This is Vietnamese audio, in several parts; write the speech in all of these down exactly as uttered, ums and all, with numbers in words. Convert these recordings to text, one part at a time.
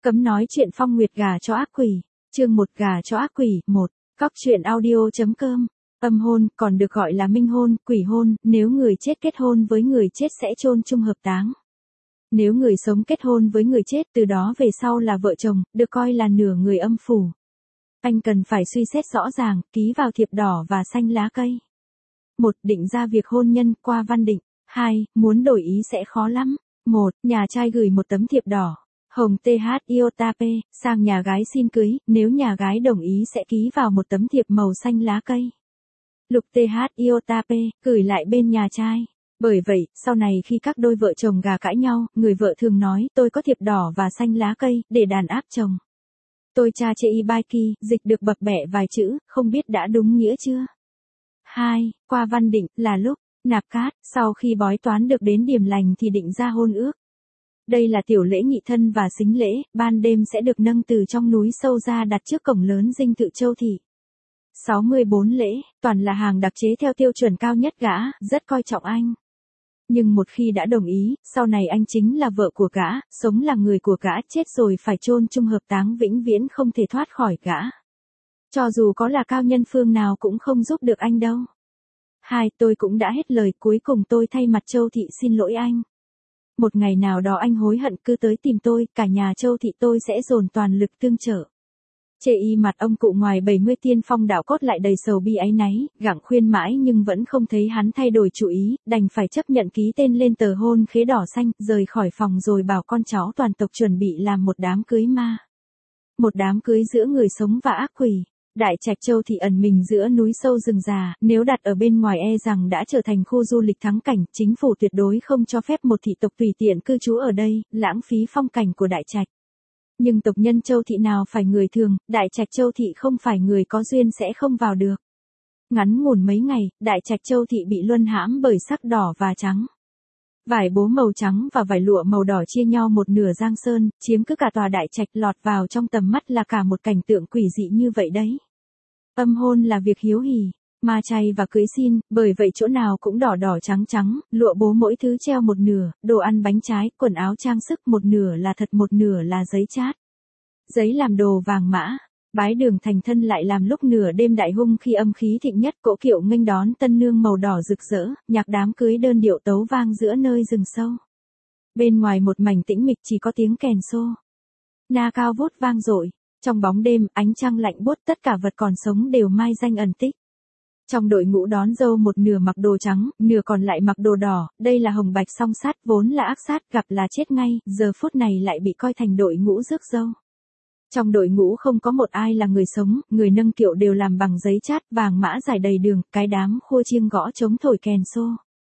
Cấm nói chuyện phong nguyệt gà cho ác quỷ, chương một gà cho ác quỷ, một. Cóc truyện audio.com. Âm hôn, còn được gọi là minh hôn, quỷ hôn, nếu người chết kết hôn với người chết sẽ chôn chung hợp táng. Nếu người sống kết hôn với người chết từ đó về sau là vợ chồng, được coi là nửa người âm phủ. Anh cần phải suy xét rõ ràng, ký vào thiệp đỏ và xanh lá cây. một. Định ra việc hôn nhân qua văn định. hai. Muốn đổi ý sẽ khó lắm. một. Nhà trai gửi một tấm thiệp đỏ hồng tê hát iota pê sang nhà gái xin cưới, nếu nhà gái đồng ý sẽ ký vào một tấm thiệp màu xanh lá cây. Lục tê hát iota pê gửi lại bên nhà trai. Bởi vậy, sau này khi các đôi vợ chồng gà cãi nhau, người vợ thường nói, tôi có thiệp đỏ và xanh lá cây, để đàn áp chồng. Tôi cha chê y bai ki, dịch được bập bẹ vài chữ, không biết đã đúng nghĩa chưa? hai. Qua văn định, là lúc nạp cát, sau khi bói toán được đến điểm lành thì định ra hôn ước. Đây là tiểu lễ nghị thân và sính lễ, ban đêm sẽ được nâng từ trong núi sâu ra đặt trước cổng lớn dinh thự Châu Thị. sáu mươi bốn lễ, toàn là hàng đặc chế theo tiêu chuẩn cao nhất gã, rất coi trọng anh. Nhưng một khi đã đồng ý, sau này anh chính là vợ của gã, sống là người của gã, chết rồi phải chôn chung hợp táng vĩnh viễn không thể thoát khỏi gã. Cho dù có là cao nhân phương nào cũng không giúp được anh đâu. hai. Tôi cũng đã hết lời, cuối cùng tôi thay mặt Châu Thị xin lỗi anh. Một ngày nào đó anh hối hận cứ tới tìm tôi, cả nhà Châu Thị tôi sẽ dồn toàn lực tương trợ. Chê y mặt ông cụ ngoài bảy mươi tiên phong đạo cốt lại đầy sầu bi áy náy, gặng khuyên mãi nhưng vẫn không thấy hắn thay đổi chủ ý, đành phải chấp nhận ký tên lên tờ hôn khế đỏ xanh, rời khỏi phòng rồi bảo con cháu toàn tộc chuẩn bị làm một đám cưới ma. Một đám cưới giữa người sống và ác quỷ. Đại trạch Châu Thị ẩn mình giữa núi sâu rừng già, nếu đặt ở bên ngoài e rằng đã trở thành khu du lịch thắng cảnh, chính phủ tuyệt đối không cho phép một thị tộc tùy tiện cư trú ở đây, lãng phí phong cảnh của đại trạch. Nhưng tộc nhân Châu Thị nào phải người thường, đại trạch Châu Thị không phải người có duyên sẽ không vào được. Ngắn ngủn mấy ngày, đại trạch Châu Thị bị luân hãm bởi sắc đỏ và trắng. Vải bố màu trắng và vải lụa màu đỏ chia nhau một nửa giang sơn, chiếm cứ cả tòa đại trạch, lọt vào trong tầm mắt là cả một cảnh tượng quỷ dị như vậy đấy. Âm hôn là việc hiếu hỉ, ma chay và cưới xin, bởi vậy chỗ nào cũng đỏ đỏ trắng trắng, lụa bố mỗi thứ treo một nửa, đồ ăn bánh trái, quần áo trang sức một nửa là thật một nửa là giấy chát. Giấy làm đồ vàng mã, bái đường thành thân lại làm lúc nửa đêm đại hung khi âm khí thịnh nhất, cỗ kiệu nghênh đón tân nương màu đỏ rực rỡ, nhạc đám cưới đơn điệu tấu vang giữa nơi rừng sâu. Bên ngoài một mảnh tĩnh mịch chỉ có tiếng kèn xô. Na cao vút vang dội. Trong bóng đêm, ánh trăng lạnh buốt, tất cả vật còn sống đều mai danh ẩn tích. Trong đội ngũ đón dâu một nửa mặc đồ trắng, nửa còn lại mặc đồ đỏ, đây là hồng bạch song sát, vốn là ác sát, gặp là chết ngay, giờ phút này lại bị coi thành đội ngũ rước dâu. Trong đội ngũ không có một ai là người sống, người nâng kiệu đều làm bằng giấy chát, vàng mã rải đầy đường, cái đám khua chiêng gõ trống thổi kèn xô.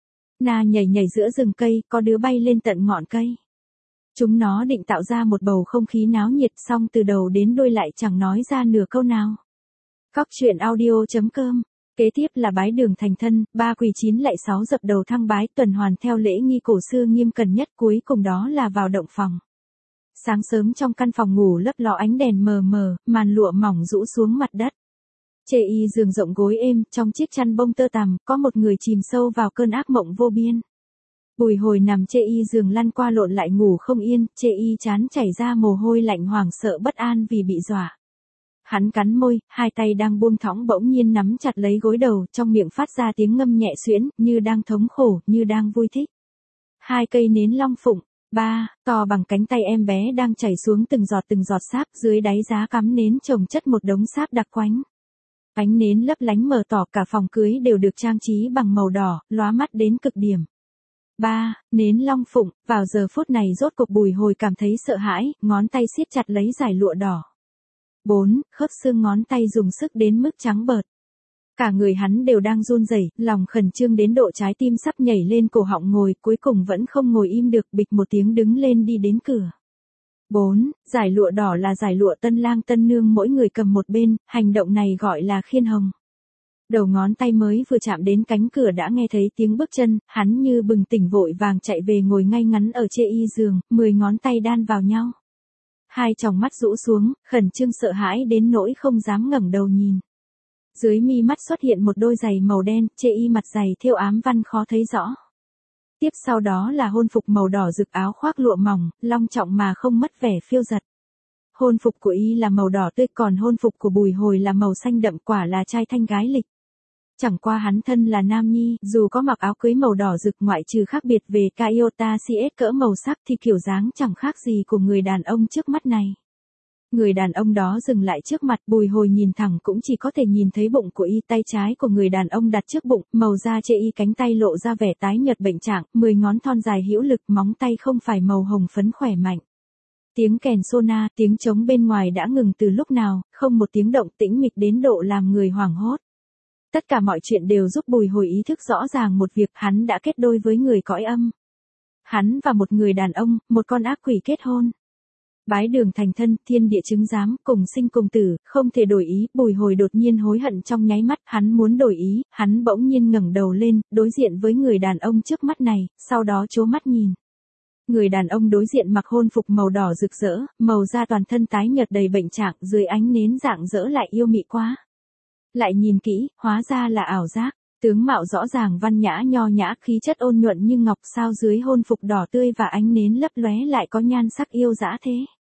Na nhảy nhảy giữa rừng cây, có đứa bay lên tận ngọn cây. Chúng nó định tạo ra một bầu không khí náo nhiệt, xong từ đầu đến đuôi lại chẳng nói ra nửa câu nào. Cóc truyện audio.com. Kế tiếp là bái đường thành thân, ba quỳ chín lạy sáu dập đầu thăng bái, tuần hoàn theo lễ nghi cổ xưa nghiêm cẩn nhất, cuối cùng đó là vào động phòng. Sáng sớm trong căn phòng ngủ lấp ló ánh đèn mờ mờ, màn lụa mỏng rũ xuống mặt đất. Chê y giường rộng gối êm, trong chiếc chăn bông tơ tằm, có một người chìm sâu vào cơn ác mộng vô biên. Bùi hồi nằm chê y giường lăn qua lộn lại ngủ không yên, chê y chán chảy ra mồ hôi lạnh, hoảng sợ bất an vì bị dọa. Hắn cắn môi, hai tay đang buông thõng bỗng nhiên nắm chặt lấy gối đầu, trong miệng phát ra tiếng ngâm nhẹ xuyễn, như đang thống khổ, như đang vui thích. Hai cây nến long phụng, ba, to bằng cánh tay em bé đang chảy xuống từng giọt từng giọt sáp, dưới đáy giá cắm nến chồng chất một đống sáp đặc quánh. Ánh nến lấp lánh mờ tỏ, cả phòng cưới đều được trang trí bằng màu đỏ, lóa mắt đến cực điểm. ba. Nến long phụng, vào giờ phút này rốt cục Bùi Hồi cảm thấy sợ hãi, ngón tay siết chặt lấy dải lụa đỏ. bốn. Khớp xương ngón tay dùng sức đến mức trắng bợt. Cả người hắn đều đang run rẩy, lòng khẩn trương đến độ trái tim sắp nhảy lên cổ họng, ngồi, cuối cùng vẫn không ngồi im được, bịch một tiếng đứng lên đi đến cửa. bốn. Dải lụa đỏ là dải lụa tân lang tân nương mỗi người cầm một bên, hành động này gọi là khiên hồng. Đầu ngón tay mới vừa chạm đến cánh cửa đã nghe thấy tiếng bước chân, hắn như bừng tỉnh vội vàng chạy về ngồi ngay ngắn ở chê y giường, mười ngón tay đan vào nhau. Hai tròng mắt rũ xuống, khẩn trương sợ hãi đến nỗi không dám ngẩng đầu nhìn. Dưới mi mắt xuất hiện một đôi giày màu đen, chê y mặt giày thêu ám văn khó thấy rõ. Tiếp sau đó là hôn phục màu đỏ rực, áo khoác lụa mỏng, long trọng mà không mất vẻ phiêu dật. Hôn phục của y là màu đỏ tươi, còn hôn phục của Bùi Hồi là màu xanh đậm, quả là trai thanh gái lịch. Chẳng qua hắn thân là nam nhi, dù có mặc áo cưới màu đỏ rực, ngoại trừ khác biệt về Toyota xê ét cỡ màu sắc thì kiểu dáng chẳng khác gì của người đàn ông trước mắt này. Người đàn ông đó dừng lại trước mặt, Bùi Hồi nhìn thẳng cũng chỉ có thể nhìn thấy bụng của y, tay trái của người đàn ông đặt trước bụng, màu da chê y, cánh tay lộ ra vẻ tái nhợt bệnh trạng, mười ngón thon dài hữu lực, móng tay không phải màu hồng phấn khỏe mạnh. Tiếng kèn sona, tiếng trống bên ngoài đã ngừng từ lúc nào, không một tiếng động, tĩnh mịch đến độ làm người hoảng hốt. Tất cả mọi chuyện đều giúp Bùi Hồi ý thức rõ ràng một việc, hắn đã kết đôi với người cõi âm. Hắn và một người đàn ông, một con ác quỷ kết hôn. Bái đường thành thân, thiên địa chứng giám, cùng sinh cùng tử, không thể đổi ý. Bùi Hồi đột nhiên hối hận trong nháy mắt, hắn muốn đổi ý, hắn bỗng nhiên ngẩng đầu lên, đối diện với người đàn ông trước mắt này, sau đó trố mắt nhìn. Người đàn ông đối diện mặc hôn phục màu đỏ rực rỡ, màu da toàn thân tái nhợt đầy bệnh trạng, dưới ánh nến rạng rỡ lại yêu mị quá. Lại nhìn kỹ, hóa ra là ảo giác, tướng mạo rõ ràng văn nhã nho nhã, khí chất ôn nhuận như ngọc, sao dưới hôn phục đỏ tươi và ánh nến lấp lóe lại có nhan sắc yêu dã thế.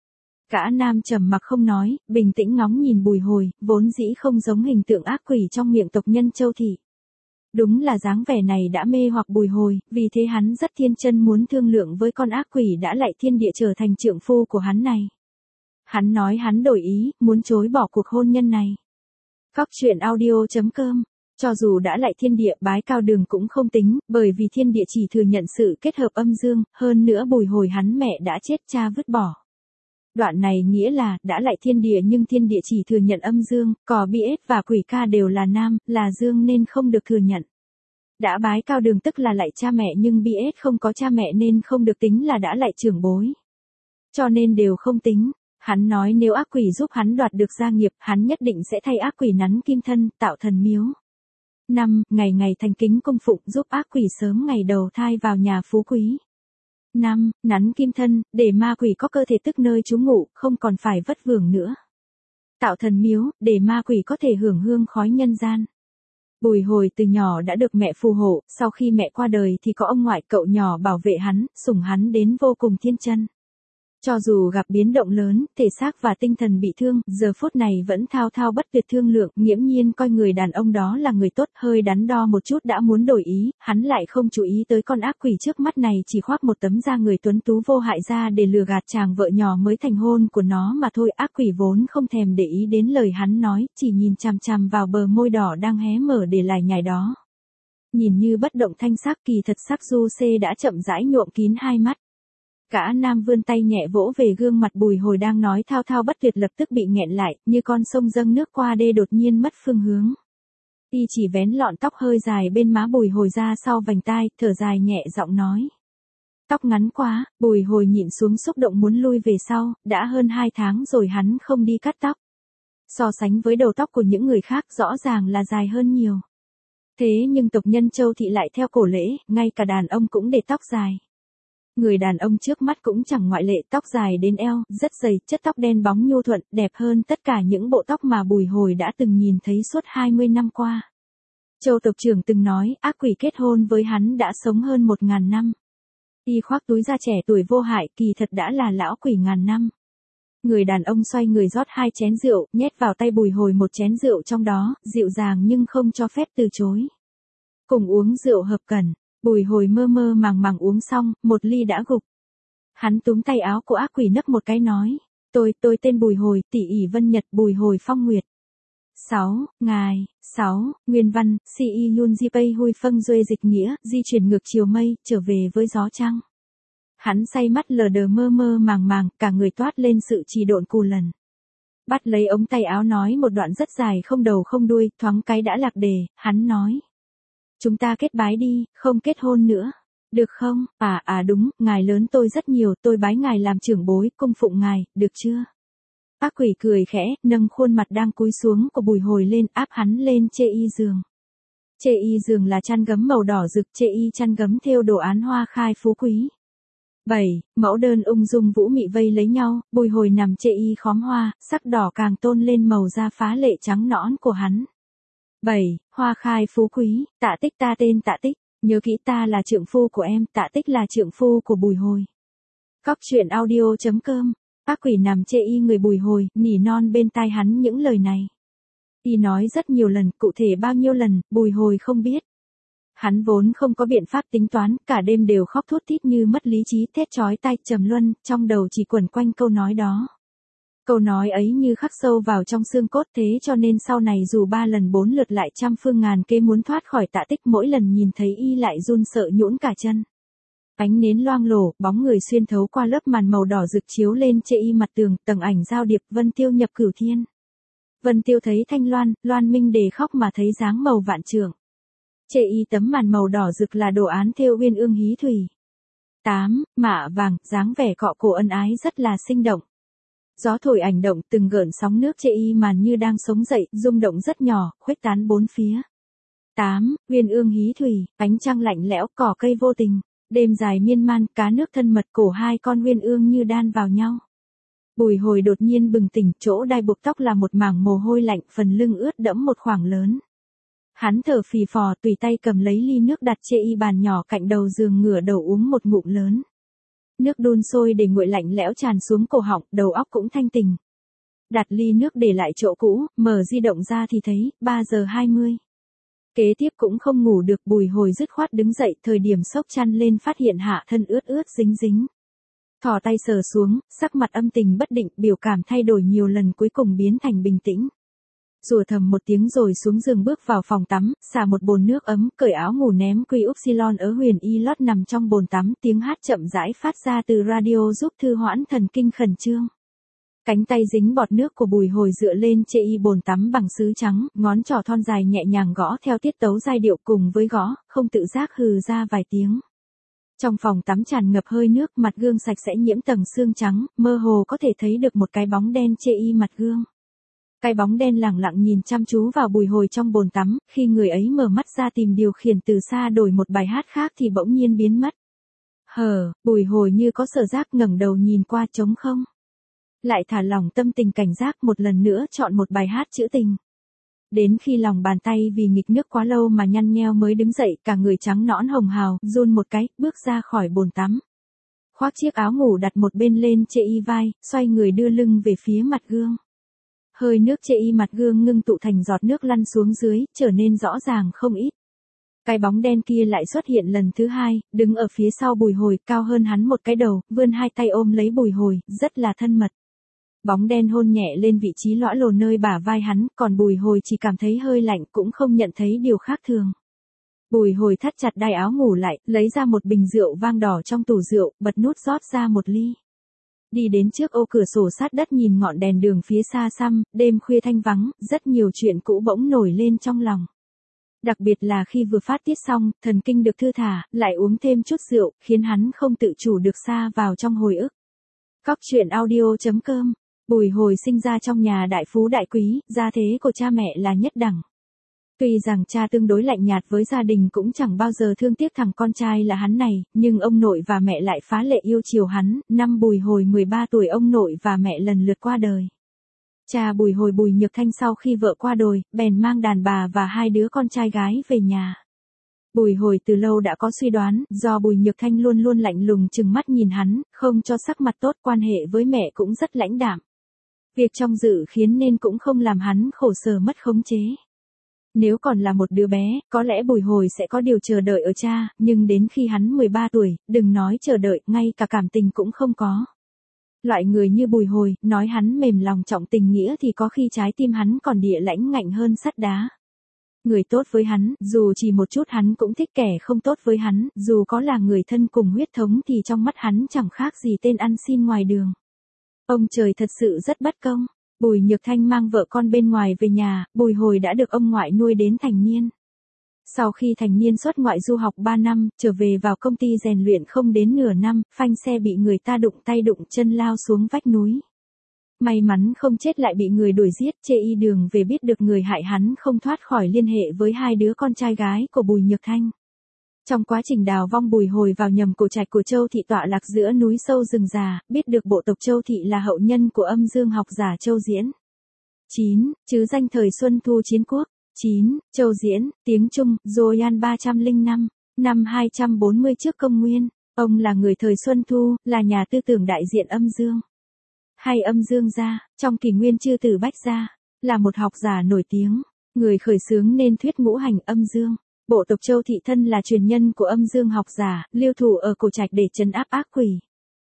Cả nam trầm mặc không nói, bình tĩnh ngóng nhìn Bùi Hồi, vốn dĩ không giống hình tượng ác quỷ trong miệng tộc nhân Châu Thị. Đúng là dáng vẻ này đã mê hoặc Bùi Hồi, vì thế hắn rất thiên chân muốn thương lượng với con ác quỷ đã lại thiên địa trở thành trượng phu của hắn này. Hắn nói hắn đổi ý, muốn chối bỏ cuộc hôn nhân này. Cóc truyện audio chấm com. Cho dù đã lại thiên địa, bái cao đường cũng không tính, bởi vì thiên địa chỉ thừa nhận sự kết hợp âm dương, hơn nữa Bùi Hồi hắn mẹ đã chết, cha vứt bỏ. Đoạn này nghĩa là, đã lại thiên địa nhưng thiên địa chỉ thừa nhận âm dương, cò bê ét và quỷ ca đều là nam, là dương nên không được thừa nhận. Đã bái cao đường tức là lại cha mẹ nhưng bê ét không có cha mẹ nên không được tính là đã lại trưởng bối. Cho nên đều không tính. Hắn nói nếu ác quỷ giúp hắn đoạt được gia nghiệp, hắn nhất định sẽ thay ác quỷ nắn kim thân, tạo thần miếu. năm. Ngày ngày thành kính cung phụng, giúp ác quỷ sớm ngày đầu thai vào nhà phú quý. năm. Nắn kim thân, để ma quỷ có cơ thể tức nơi trú ngụ, không còn phải vất vưởng nữa. Tạo thần miếu, để ma quỷ có thể hưởng hương khói nhân gian. Bùi Hồi từ nhỏ đã được mẹ phù hộ, sau khi mẹ qua đời thì có ông ngoại cậu nhỏ bảo vệ hắn, sủng hắn đến vô cùng thiên chân. Cho dù gặp biến động lớn, thể xác và tinh thần bị thương, giờ phút này vẫn thao thao bất tuyệt thương lượng, nghiễm nhiên coi người đàn ông đó là người tốt, hơi đắn đo một chút đã muốn đổi ý, hắn lại không chú ý tới con ác quỷ trước mắt này, chỉ khoác một tấm da người tuấn tú vô hại ra để lừa gạt chàng vợ nhỏ mới thành hôn của nó mà thôi. Ác quỷ vốn không thèm để ý đến lời hắn nói, chỉ nhìn chằm chằm vào bờ môi đỏ đang hé mở để lải nhải đó. Nhìn như bất động thanh sắc, kỳ thật sắc du xê đã chậm rãi nhuộm kín hai mắt. Cả nam vươn tay nhẹ vỗ về gương mặt Bùi Hồi đang nói thao thao bất tuyệt, lập tức bị nghẹn lại, như con sông dâng nước qua đê đột nhiên mất phương hướng. Y chỉ vén lọn tóc hơi dài bên má Bùi Hồi ra sau vành tai, thở dài nhẹ giọng nói. Tóc ngắn quá. Bùi Hồi nhịn xuống xúc động muốn lui về sau, đã hơn hai tháng rồi hắn không đi cắt tóc. So sánh với đầu tóc của những người khác rõ ràng là dài hơn nhiều. Thế nhưng tộc nhân Châu Thị lại theo cổ lễ, ngay cả đàn ông cũng để tóc dài. Người đàn ông trước mắt cũng chẳng ngoại lệ, tóc dài đến eo, rất dày, chất tóc đen bóng nhu thuận, đẹp hơn tất cả những bộ tóc mà Bùi Hồi đã từng nhìn thấy suốt hai mươi năm qua. Châu tộc trưởng từng nói, ác quỷ kết hôn với hắn đã sống hơn một ngàn năm. Y khoác túi da trẻ tuổi vô hại, kỳ thật đã là lão quỷ ngàn năm. Người đàn ông xoay người rót hai chén rượu, nhét vào tay Bùi Hồi một chén rượu trong đó, dịu dàng nhưng không cho phép từ chối. Cùng uống rượu hợp cần. Bùi Hồi mơ mơ màng màng uống xong, một ly đã gục. Hắn túm tay áo của ác quỷ nấp một cái nói, tôi, tôi tên Bùi Hồi, tỷ ỷ Vân Nhật, Bùi Hồi Phong Nguyệt. sáu. Ngài. sáu. Nguyên văn, Si Y Yun Di Pei Hui Phân Duê dịch nghĩa, di chuyển ngược chiều mây, trở về với gió trăng. Hắn say mắt lờ đờ mơ mơ màng màng, cả người toát lên sự trì độn cù lần. Bắt lấy ống tay áo nói một đoạn rất dài không đầu không đuôi, thoáng cái đã lạc đề, hắn nói. Chúng ta kết bái đi, không kết hôn nữa. Được không? À à đúng, ngài lớn tôi rất nhiều, tôi bái ngài làm trưởng bối, cung phụng ngài, được chưa? Ác quỷ cười khẽ, nâng khuôn mặt đang cúi xuống của Bùi Hồi lên, áp hắn lên chê y giường. Chê y giường là chăn gấm màu đỏ rực, chê y chăn gấm thêu đồ án hoa khai phú quý. bảy. Mẫu đơn ung dung vũ mị vây lấy nhau, Bùi Hồi nằm chê y khóm hoa, sắc đỏ càng tôn lên màu da phá lệ trắng nõn của hắn. bảy. Hoa khai phú quý, Tạ Tích, ta tên Tạ Tích, nhớ kỹ ta là trượng phu của em, Tạ Tích là trượng phu của Bùi Hồi. Cóc truyện audio chấm com Ác quỷ nằm chê y người Bùi Hồi, nỉ non bên tai hắn những lời này. Y nói rất nhiều lần, cụ thể bao nhiêu lần, Bùi Hồi không biết. Hắn vốn không có biện pháp tính toán, cả đêm đều khóc thút thít như mất lý trí, thét chói tai trầm luân, trong đầu chỉ quẩn quanh câu nói đó. Câu nói ấy như khắc sâu vào trong xương cốt, thế cho nên sau này dù ba lần bốn lượt lại trăm phương ngàn kế muốn thoát khỏi Tạ Tích, mỗi lần nhìn thấy y lại run sợ nhũn cả chân. Ánh nến loang lổ, bóng người xuyên thấu qua lớp màn màu đỏ rực chiếu lên chê y mặt tường, tầng ảnh giao điệp, Vân Tiêu nhập cửu thiên. Vân Tiêu thấy Thanh Loan, Loan Minh Đề khóc mà thấy dáng màu vạn trượng. Chê y tấm màn màu đỏ rực là đồ án thêu uyên ương hí thủy. tám. Mạ vàng, dáng vẻ cọ cổ ân ái rất là sinh động. Gió thổi ảnh động, từng gợn sóng nước chê y màn như đang sống dậy, rung động rất nhỏ, khuếch tán bốn phía. tám. Uyên ương hí thủy, ánh trăng lạnh lẽo, cỏ cây vô tình. Đêm dài miên man, cá nước thân mật, cổ hai con uyên ương như đan vào nhau. Bùi Hồi đột nhiên bừng tỉnh, chỗ đai buộc tóc là một mảng mồ hôi lạnh, phần lưng ướt đẫm một khoảng lớn. Hắn thở phì phò, tùy tay cầm lấy ly nước đặt chê y bàn nhỏ cạnh đầu giường, ngửa đầu uống một ngụm lớn. Nước đun sôi để nguội lạnh lẽo tràn xuống cổ họng, đầu óc cũng thanh tỉnh. Đặt ly nước để lại chỗ cũ, mở di động ra thì thấy ba giờ hai mươi. Kế tiếp cũng không ngủ được, Bùi Hồi dứt khoát đứng dậy, thời điểm xốc chăn lên phát hiện hạ thân ướt ướt dính dính. Thò tay sờ xuống, sắc mặt âm tình bất định, biểu cảm thay đổi nhiều lần cuối cùng biến thành bình tĩnh. Rủa thầm một tiếng rồi xuống giường bước vào phòng tắm, xả một bồn nước ấm, cởi áo ngủ ném quy upsilon ở huyền y lót nằm trong bồn tắm, tiếng hát chậm rãi phát ra từ radio giúp thư hoãn thần kinh khẩn trương. Cánh tay dính bọt nước của Bùi Hồi dựa lên chê y bồn tắm bằng sứ trắng, ngón trỏ thon dài nhẹ nhàng gõ theo tiết tấu giai điệu, cùng với gõ, không tự giác hừ ra vài tiếng. Trong phòng tắm tràn ngập hơi nước, mặt gương sạch sẽ nhiễm tầng xương trắng, mơ hồ có thể thấy được một cái bóng đen chê y mặt gương. Cái bóng đen lẳng lặng nhìn chăm chú vào Bùi Hồi trong bồn tắm, khi người ấy mở mắt ra tìm điều khiển từ xa đổi một bài hát khác thì bỗng nhiên biến mất. Hờ, Bùi Hồi như có sở giác ngẩng đầu nhìn qua trống không. Lại thả lỏng tâm tình cảnh giác, một lần nữa chọn một bài hát trữ tình. Đến khi lòng bàn tay vì nghịch nước quá lâu mà nhăn nheo mới đứng dậy, cả người trắng nõn hồng hào, run một cái, bước ra khỏi bồn tắm. Khoác chiếc áo ngủ đặt một bên lên chê y vai, xoay người đưa lưng về phía mặt gương. Hơi nước chê y mặt gương ngưng tụ thành giọt nước lăn xuống dưới, trở nên rõ ràng không ít. Cái bóng đen kia lại xuất hiện lần thứ hai, đứng ở phía sau Bùi Hồi, cao hơn hắn một cái đầu, vươn hai tay ôm lấy Bùi Hồi, rất là thân mật. Bóng đen hôn nhẹ lên vị trí lõa lồ nơi bả vai hắn, còn Bùi Hồi chỉ cảm thấy hơi lạnh, cũng không nhận thấy điều khác thường. Bùi Hồi thắt chặt đai áo ngủ lại, lấy ra một bình rượu vang đỏ trong tủ rượu, bật nút rót ra một ly. Đi đến trước ô cửa sổ sát đất nhìn ngọn đèn đường phía xa xăm, đêm khuya thanh vắng, rất nhiều chuyện cũ bỗng nổi lên trong lòng. Đặc biệt là khi vừa phát tiết xong, thần kinh được thư thả, lại uống thêm chút rượu, khiến hắn không tự chủ được sa vào trong hồi ức. Cóc truyện audio chấm com. Bùi Hồi sinh ra trong nhà đại phú đại quý, gia thế của cha mẹ là nhất đẳng. Tuy rằng cha tương đối lạnh nhạt với gia đình cũng chẳng bao giờ thương tiếc thằng con trai là hắn này, nhưng ông nội và mẹ lại phá lệ yêu chiều hắn. Năm Bùi Hồi mười ba tuổi ông nội và mẹ lần lượt qua đời. Cha Bùi Hồi Bùi Nhược Thanh sau khi vợ qua đời, bèn mang đàn bà và hai đứa con trai gái về nhà. Bùi Hồi từ lâu đã có suy đoán, do Bùi Nhược Thanh luôn luôn lạnh lùng trừng mắt nhìn hắn, không cho sắc mặt tốt, quan hệ với mẹ cũng rất lãnh đạm. Việc trong dự khiến nên cũng không làm hắn khổ sở mất khống chế. Nếu còn là một đứa bé, có lẽ Bùi Hồi sẽ có điều chờ đợi ở cha, nhưng đến khi hắn mười ba tuổi, đừng nói chờ đợi, ngay cả cảm tình cũng không có. Loại người như Bùi Hồi, nói hắn mềm lòng trọng tình nghĩa thì có khi trái tim hắn còn địa lãnh ngạnh hơn sắt đá. Người tốt với hắn, dù chỉ một chút hắn cũng thích, kẻ không tốt với hắn, dù có là người thân cùng huyết thống thì trong mắt hắn chẳng khác gì tên ăn xin ngoài đường. Ông trời thật sự rất bất công. Bùi Nhược Thanh mang vợ con bên ngoài về nhà, Bùi Hồi đã được ông ngoại nuôi đến thành niên. Sau khi thành niên xuất ngoại du học ba năm, trở về vào công ty rèn luyện không đến nửa năm, phanh xe bị người ta đụng tay đụng chân lao xuống vách núi. May mắn không chết lại bị người đuổi giết, chê y đường về biết được người hại hắn không thoát khỏi liên hệ với hai đứa con trai gái của Bùi Nhược Thanh. Trong quá trình đào vong Bùi Hồi vào nhầm cổ trạch của Châu Thị tọa lạc giữa núi sâu rừng già, biết được bộ tộc Châu Thị là hậu nhân của âm dương học giả Châu Diễn. chín. Chứ danh thời Xuân Thu Chiến Quốc. chín. Châu Diễn, tiếng Trung, Zoyan ba trăm lẻ năm, năm hai trăm bốn mươi trước công nguyên. Ông là người thời Xuân Thu, là nhà tư tưởng đại diện âm dương. hay âm dương gia, trong kỷ nguyên chư tử bách gia, là một học giả nổi tiếng, người khởi xướng nên thuyết ngũ hành âm dương. Bộ tộc Châu Thị thân là truyền nhân của âm dương học giả, lưu thủ ở cổ trạch để trấn áp ác quỷ.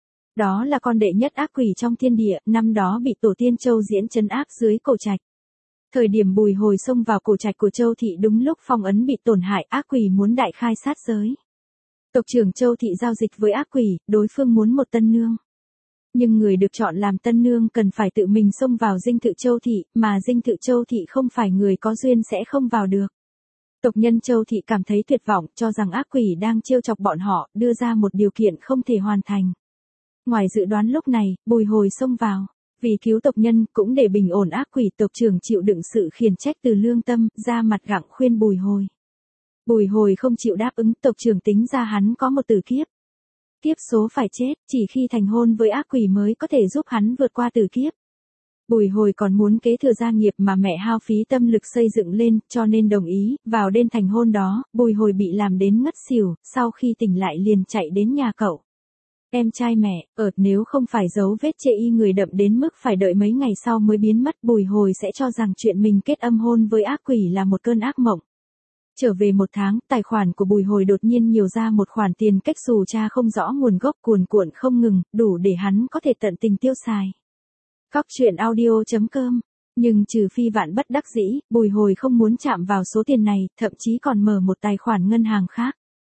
Đó là con đệ nhất ác quỷ trong thiên địa, năm đó bị tổ tiên Châu Diễn trấn áp dưới cổ trạch. Thời điểm Bùi Hồi xông vào cổ trạch của Châu Thị đúng lúc phong ấn bị tổn hại, ác quỷ muốn đại khai sát giới. Tộc trưởng Châu Thị giao dịch với ác quỷ, đối phương muốn một tân nương. Nhưng người được chọn làm tân nương cần phải tự mình xông vào dinh thự Châu Thị, mà dinh thự Châu Thị không phải người có duyên sẽ không vào được. Tộc nhân Châu Thị cảm thấy tuyệt vọng, cho rằng ác quỷ đang trêu chọc bọn họ, đưa ra một điều kiện không thể hoàn thành. Ngoài dự đoán lúc này, Bùi Hồi xông vào. Vì cứu tộc nhân, cũng để bình ổn ác quỷ, tộc trưởng chịu đựng sự khiển trách từ lương tâm, ra mặt gặng khuyên Bùi Hồi. Bùi Hồi không chịu đáp ứng, tộc trưởng tính ra hắn có một tử kiếp. Kiếp số phải chết, chỉ khi thành hôn với ác quỷ mới có thể giúp hắn vượt qua tử kiếp. Bùi Hồi còn muốn kế thừa gia nghiệp mà mẹ hao phí tâm lực xây dựng lên, cho nên đồng ý. Vào đêm thành hôn đó, Bùi Hồi bị làm đến ngất xỉu, sau khi tỉnh lại liền chạy đến nhà cậu. Em trai mẹ, ợt nếu không phải dấu vết chê y người đậm đến mức phải đợi mấy ngày sau mới biến mất, Bùi Hồi sẽ cho rằng chuyện mình kết âm hôn với ác quỷ là một cơn ác mộng. Trở về một tháng, tài khoản của Bùi Hồi đột nhiên nhiều ra một khoản tiền cách xù cha không rõ nguồn gốc, cuồn cuộn không ngừng, đủ để hắn có thể tận tình tiêu xài. Cóc truyện audio chấm com. Nhưng trừ phi vạn bất đắc dĩ, Bùi Hồi không muốn chạm vào số tiền này, thậm chí còn mở một tài khoản ngân hàng khác.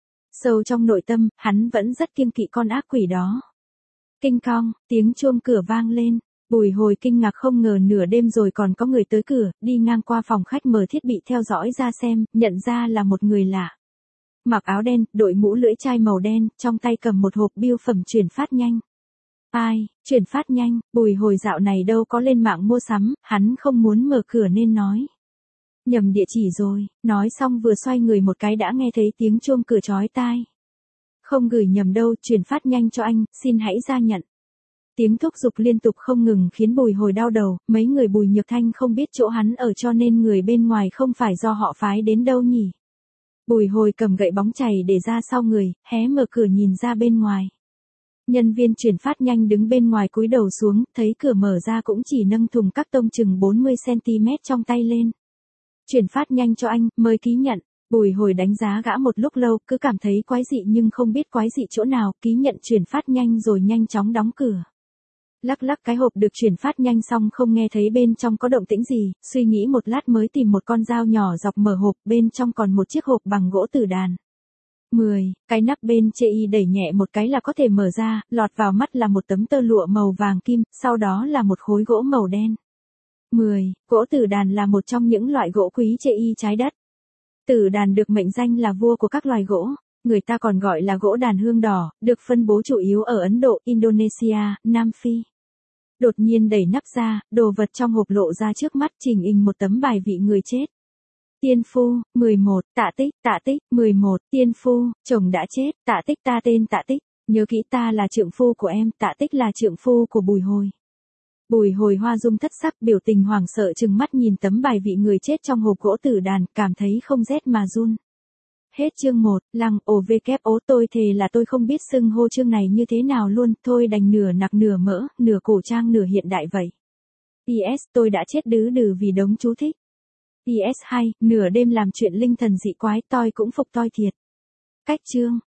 Sâu trong nội tâm, hắn vẫn rất kiêng kỵ con ác quỷ đó. Kinh cong, tiếng chuông cửa vang lên. Bùi Hồi kinh ngạc không ngờ nửa đêm rồi còn có người tới cửa, đi ngang qua phòng khách mở thiết bị theo dõi ra xem, nhận ra là một người lạ. Mặc áo đen, đội mũ lưỡi chai màu đen, trong tay cầm một hộp bưu phẩm chuyển phát nhanh. Ai, chuyển phát nhanh, Bùi Hồi dạo này đâu có lên mạng mua sắm, hắn không muốn mở cửa nên nói. Nhầm địa chỉ rồi, nói xong vừa xoay người một cái đã nghe thấy tiếng chuông cửa chói tai. Không gửi nhầm đâu, chuyển phát nhanh cho anh, xin hãy ra nhận. Tiếng thúc giục liên tục không ngừng khiến Bùi Hồi đau đầu, mấy người Bùi Nhược Thanh không biết chỗ hắn ở cho nên người bên ngoài không phải do họ phái đến đâu nhỉ. Bùi Hồi cầm gậy bóng chày để ra sau người, hé mở cửa nhìn ra bên ngoài. Nhân viên chuyển phát nhanh đứng bên ngoài cúi đầu xuống, thấy cửa mở ra cũng chỉ nâng thùng các tông chừng bốn mươi xăng ti mét trong tay lên. Chuyển phát nhanh cho anh, mời ký nhận. Bùi Hồi đánh giá gã một lúc lâu, cứ cảm thấy quái dị nhưng không biết quái dị chỗ nào, ký nhận chuyển phát nhanh rồi nhanh chóng đóng cửa. Lắc lắc cái hộp được chuyển phát nhanh xong không nghe thấy bên trong có động tĩnh gì, suy nghĩ một lát mới tìm một con dao nhỏ dọc mở hộp, bên trong còn một chiếc hộp bằng gỗ tử đàn. mười, cái nắp bên chê y đẩy nhẹ một cái là có thể mở ra, lọt vào mắt là một tấm tơ lụa màu vàng kim, sau đó là một khối gỗ màu đen. mười, gỗ tử đàn là một trong những loại gỗ quý chê y trái đất. Tử đàn được mệnh danh là vua của các loài gỗ, người ta còn gọi là gỗ đàn hương đỏ, được phân bố chủ yếu ở Ấn Độ, Indonesia, Nam Phi. Đột nhiên đẩy nắp ra, đồ vật trong hộp lộ ra trước mắt, chỉnh hình một tấm bài vị người chết. Tiên phu, mười một, Tạ Tích, Tạ Tích, mười một, tiên phu, chồng đã chết, Tạ Tích ta tên Tạ Tích, nhớ kỹ ta là trượng phu của em, Tạ Tích là trượng phu của Bùi Hồi. Bùi Hồi hoa dung thất sắc, biểu tình hoảng sợ trừng mắt nhìn tấm bài vị người chết trong hộp gỗ tử đàn, cảm thấy không rét mà run. Hết chương một, lăng, ồ vê kép ố tôi thề là tôi không biết xưng hô chương này như thế nào luôn, thôi đành nửa nặc nửa mỡ, nửa cổ trang nửa hiện đại vậy. pê ét tôi đã chết đứ đừ vì đống chú thích. pê ét hai, nửa đêm làm chuyện linh thần dị quái, toi cũng phục toi thiệt. Cách chương.